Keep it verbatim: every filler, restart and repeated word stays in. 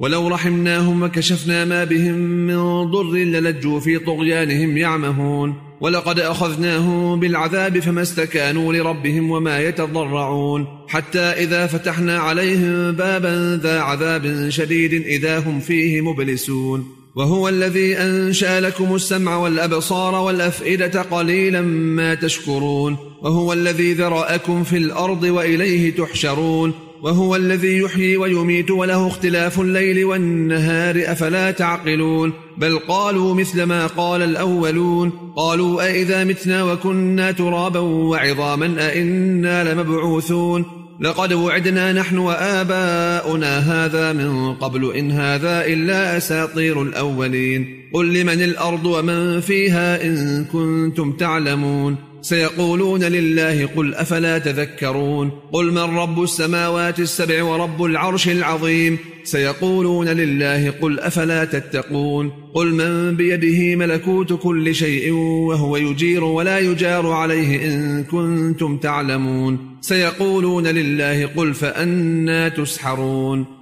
ولو رحمناهم وكشفنا ما بهم من ضر للجوا في طغيانهم يعمهون ولقد أخذناهم بالعذاب فما استكانوا لربهم وما يتضرعون حتى إذا فتحنا عليهم بابا ذا عذاب شديد إذا هم فيه مبلسون وهو الذي أنشأ لكم السمع والأبصار والأفئدة قليلا ما تشكرون وهو الذي ذرأكم في الأرض وإليه تحشرون وهو الذي يحيي ويميت وله اختلاف الليل والنهار أفلا تعقلون بل قالوا مثل ما قال الأولون قالوا أئذا متنا وكنا ترابا وعظاما أئنا لمبعوثون لقد وعدنا نحن وآباؤنا هذا من قبل إن هذا إلا أساطير الأولين قل لمن الأرض ومن فيها إن كنتم تعلمون سيقولون لله قل أفلا تذكرون قل من رب السماوات السبع ورب العرش العظيم سيقولون لله قل أفلا تتقون قل من بيده ملكوت كل شيء وهو يجير ولا يجار عليه إن كنتم تعلمون سيقولون لله قل فأنى تسحرون